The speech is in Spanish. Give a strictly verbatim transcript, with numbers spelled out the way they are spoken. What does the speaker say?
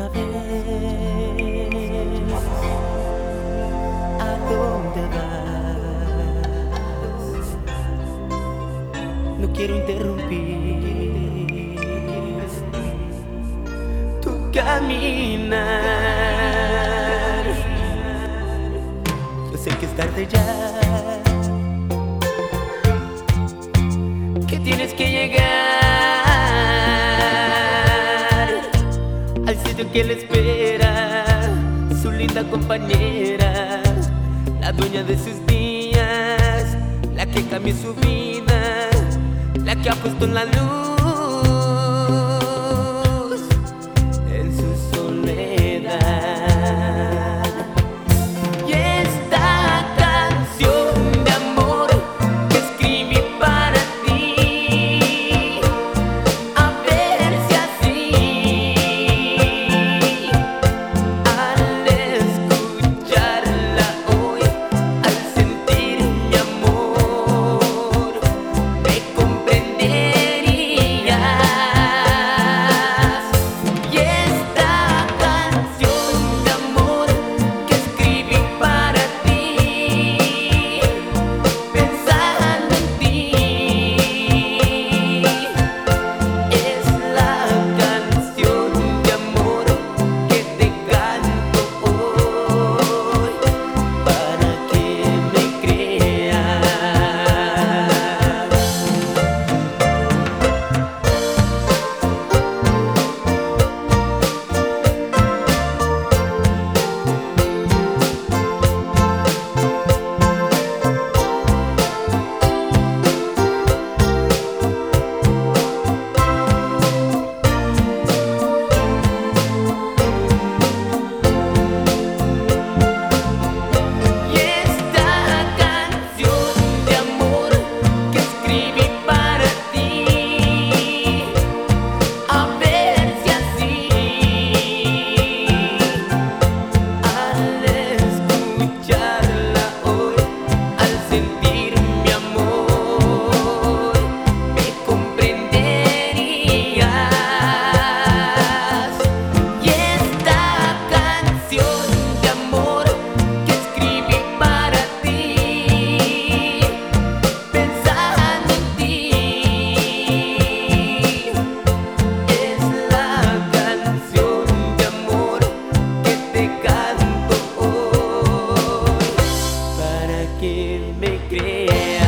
una vez, ¿a dónde vas? No quiero interrumpir tu caminar. Yo sé que es tarde ya, que tienes que llegar al sitio que le espera su linda compañera, la dueña de sus días, la que cambió su vida, la que ha puesto en la luz en su soledad. Y esta canción de amor que escribí para ti, a ver si así al escucharla hoy, al sentir mi amor, me comprenderías. Y esta canción de amor que escribí para ti, pensando en ti, es la canción de amor que te canto hoy para que me creas. Y esta canción de amor que escribí para ti, a ver si así al escucharla hoy, al sentir mi amor, me comprenderías. Y esta canción de amor que escribí para ti, pensando en ti, es la canción de amor que te canto hoy para que me creas.